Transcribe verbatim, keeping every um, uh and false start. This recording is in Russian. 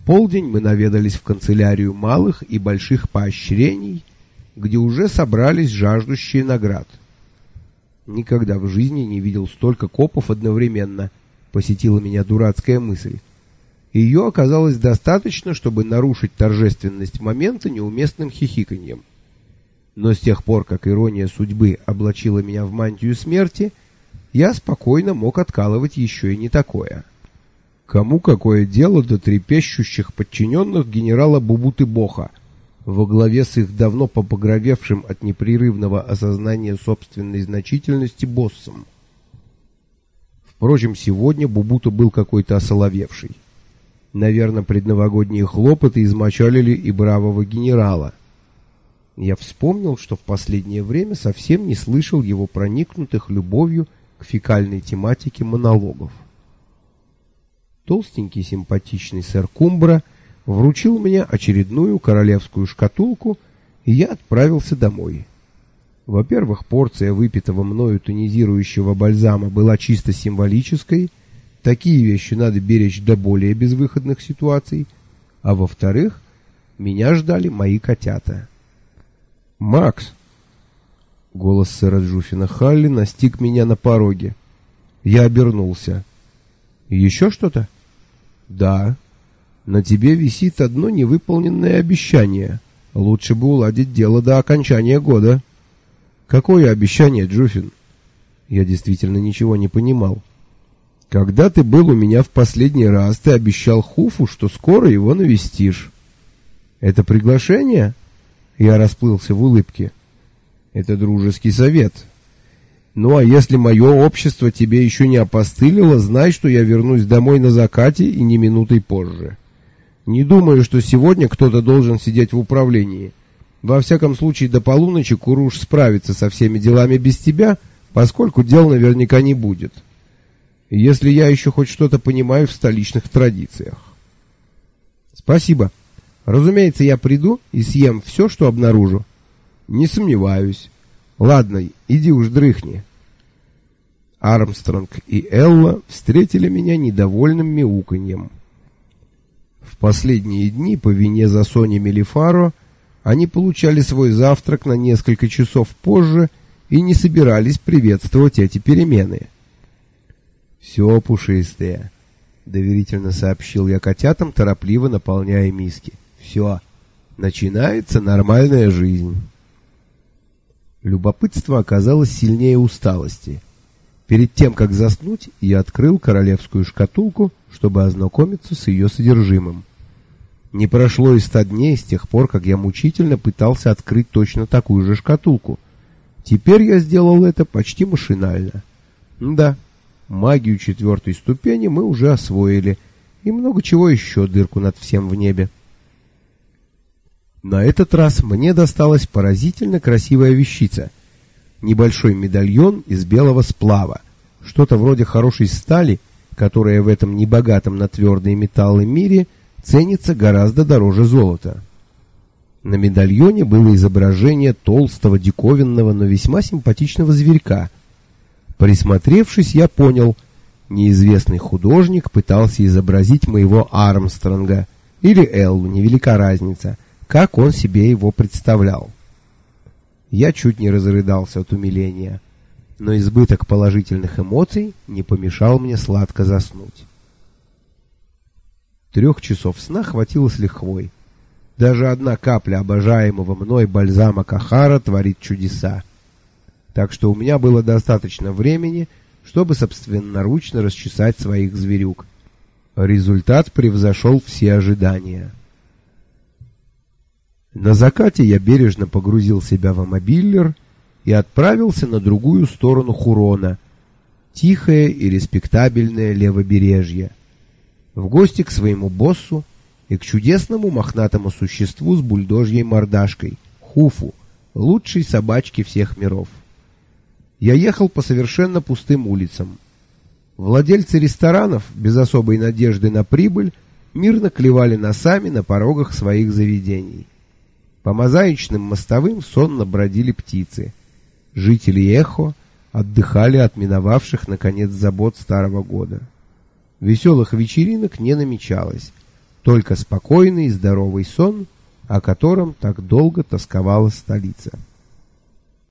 полдень мы наведались в канцелярию малых и больших поощрений, где уже собрались жаждущие наград. Никогда в жизни не видел столько копов одновременно, посетила меня дурацкая мысль. Ее оказалось достаточно, чтобы нарушить торжественность момента неуместным хихиканьем. Но с тех пор, как ирония судьбы облачила меня в мантию смерти, я спокойно мог откалывать еще и не такое. Кому какое дело до трепещущих подчиненных генерала Бубуты-Боха, во главе с их давно побагровевшим от непрерывного осознания собственной значительности боссом? Впрочем, сегодня Бубута был какой-то осоловевший. Наверное, предновогодние хлопоты измочалили и бравого генерала. Я вспомнил, что в последнее время совсем не слышал его проникнутых любовью к фекальной тематике монологов. Толстенький симпатичный сэр Кумбра вручил мне очередную королевскую шкатулку, и я отправился домой. Во-первых, порция выпитого мною тонизирующего бальзама была чисто символической, такие вещи надо беречь до более безвыходных ситуаций, а во-вторых, меня ждали мои котята. «Макс!» Голос сэра Джуффина Халли настиг меня на пороге. Я обернулся. «Еще что-то?» «Да. На тебе висит одно невыполненное обещание. Лучше бы уладить дело до окончания года». «Какое обещание, Джуффин?» Я действительно ничего не понимал. «Когда ты был у меня в последний раз, ты обещал Хуфу, что скоро его навестишь». «Это приглашение?» Я расплылся в улыбке. «Это дружеский совет. Ну а если мое общество тебе еще не опостылило, знай, что я вернусь домой на закате и не минутой позже. Не думаю, что сегодня кто-то должен сидеть в управлении. Во всяком случае, до полуночи Куруш справится со всеми делами без тебя, поскольку дел наверняка не будет. Если я еще хоть что-то понимаю в столичных традициях». «Спасибо. Разумеется, я приду и съем все, что обнаружу». «Не сомневаюсь. Ладно, иди уж дрыхни». Армстронг и Элла встретили меня недовольным мяуканьем. В последние дни по вине за Сони Мелифаро они получали свой завтрак на несколько часов позже и не собирались приветствовать эти перемены. «Все, пушистые», — доверительно сообщил я котятам, торопливо наполняя миски. «Все, начинается нормальная жизнь». Любопытство оказалось сильнее усталости. Перед тем, как заснуть, я открыл королевскую шкатулку, чтобы ознакомиться с ее содержимым. Не прошло и ста дней с тех пор, как я мучительно пытался открыть точно такую же шкатулку. Теперь я сделал это почти машинально. Да, магию четвертой ступени мы уже освоили, и много чего еще дырку над всем в небе. На этот раз мне досталась поразительно красивая вещица. Небольшой медальон из белого сплава, что-то вроде хорошей стали, которая в этом небогатом на твердые металлы мире ценится гораздо дороже золота. На медальоне было изображение толстого, диковинного, но весьма симпатичного зверька. Присмотревшись, я понял, неизвестный художник пытался изобразить моего Армстронга, или Эллу, невелика разница, как он себе его представлял. Я чуть не разрыдался от умиления, но избыток положительных эмоций не помешал мне сладко заснуть. Трех часов сна хватило с лихвой. Даже одна капля обожаемого мной бальзама Кахара творит чудеса. Так что у меня было достаточно времени, чтобы собственноручно расчесать своих зверюк. Результат превзошел все ожидания. На закате я бережно погрузил себя в мобиллер и отправился на другую сторону Хурона, тихое и респектабельное левобережье, в гости к своему боссу и к чудесному мохнатому существу с бульдожьей мордашкой, Хуфу, лучшей собачке всех миров. Я ехал по совершенно пустым улицам. Владельцы ресторанов, без особой надежды на прибыль, мирно клевали носами на порогах своих заведений. По мозаичным мостовым сонно бродили птицы. Жители Эхо отдыхали от миновавших, наконец, забот старого года. Веселых вечеринок не намечалось. только спокойный и здоровый сон, о котором так долго тосковала столица.